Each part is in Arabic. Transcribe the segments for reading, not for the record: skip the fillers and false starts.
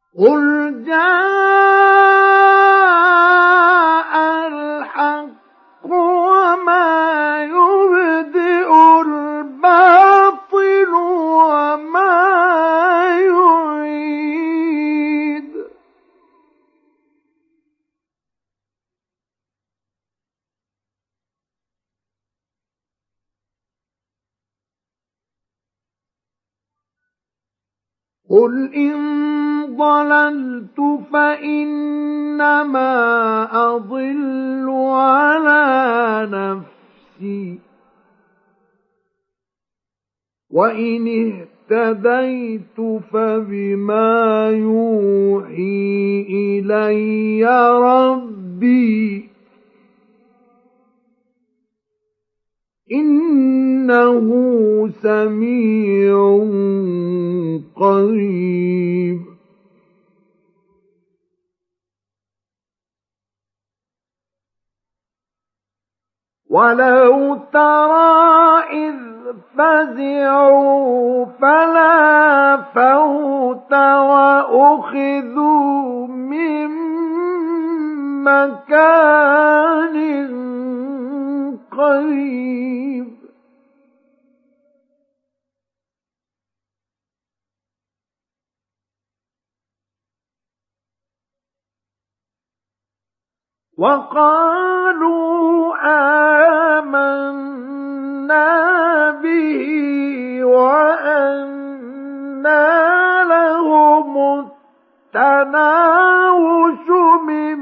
قُلْ جَاءَ الْحَقُّ وَمَا يُبْدِئُ الْبَاطِلُ وَمَا يُعِيدُ قُلْ إِن ضَلَلْتُ فَإِنَّمَا أَضِلُّ عَلَى نَفْسِي وَإِنِ اهْتَدَيْتُ فَبِمَا يُوحِي إِلَيَّ رَبِّي إِنَّهُ سَمِيعٌ قَرِيبٌ وَلَوْ تَرَىٰ إِذْ فَزِعُوا فَلَا فَوْتَ وَأُخِذُوا مِن مَّكَانٍ قَرِيبٍ وَقَالُوا آمَنَّا بِهِ وَأَنَّىٰ لَهُمُ التَّنَاوُشُ مِن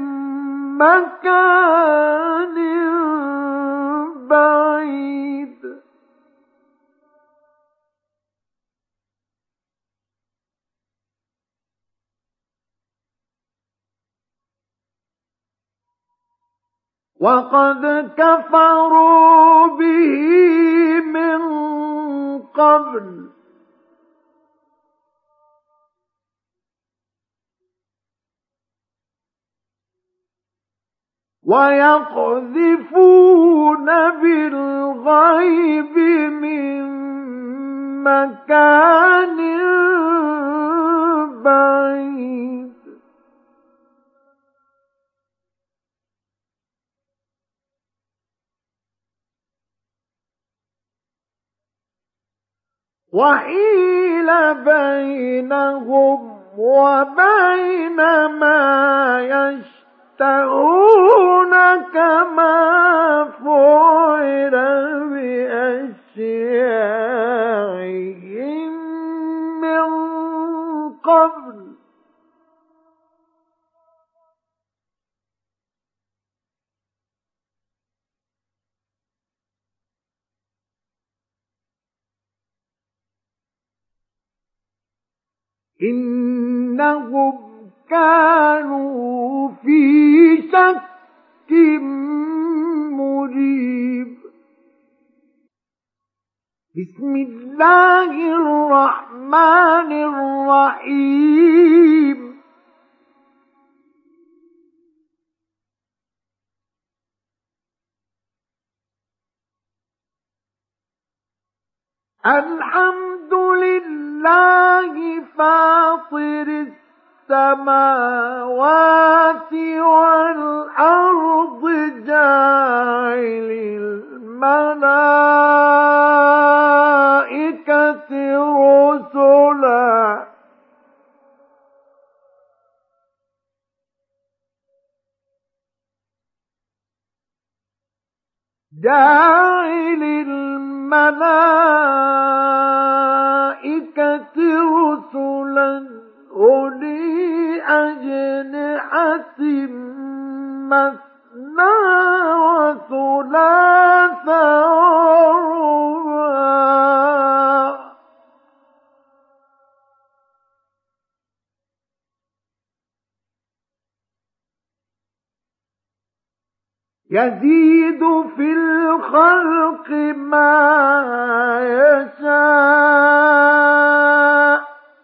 مَّكَانٍ بَعِيدٍ وَقَدْ كَفَرُوا بِهِ مِن قَبْلُ وَيَقْذِفُونَ بِالْغَيْبِ مِن مَّكَانٍ بَعِيدٍ وَحِيلَ بَيْنَهُمْ وَبَيْنَ مَا يَشْتَهُونَ كَمَا فُعِلَ بِأَشْيَاعِهِم مِّن قَبْلُ إِنَّهُمْ كَانُوا فِي شَكٍّ مُّرِيبٍ بسم الله الرحمن الرحيم الحمد لله فاطر السماوات والأرض جاعل الملائكة رسلا جاعل الملائكة رسلا أولي أجنحة مثنى وثلاث ورباع يزيد في الخلق ما يشاء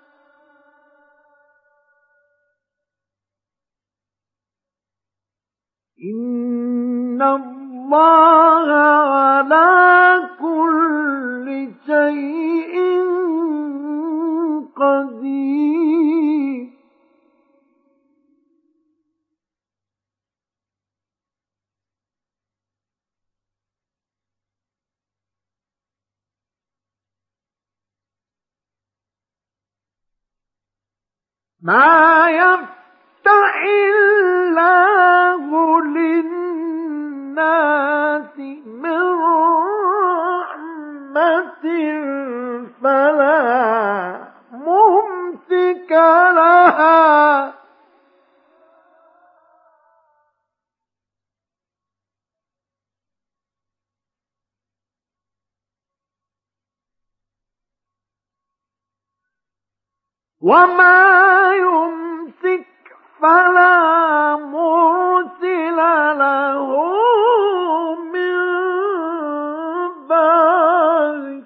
إن الله على كل شيء قدير ما يفتح الله للناس من رحمة فلا ممسك لها وما يمسك فلا مرسل له من بعده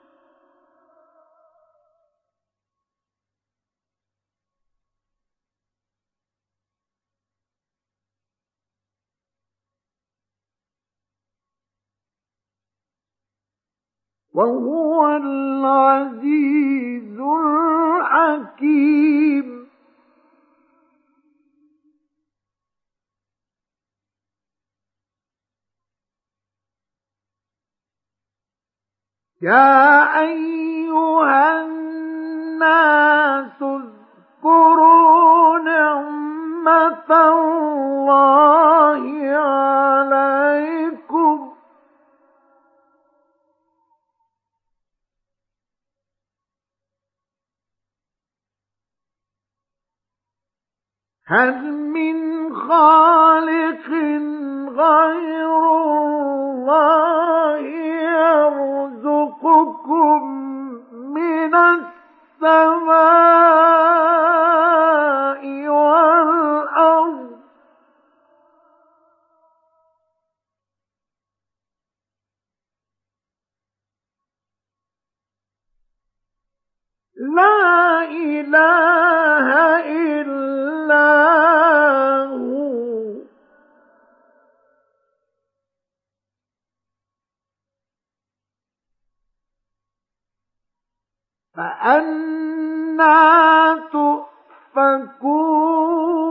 وهو العزيز الحكيم. يا أيها الناس اذكروا نعمة الله عليكم هل من خالق غير الله يرزقكم من السماء والأرض لا إله إلا هو فأنى تؤفكون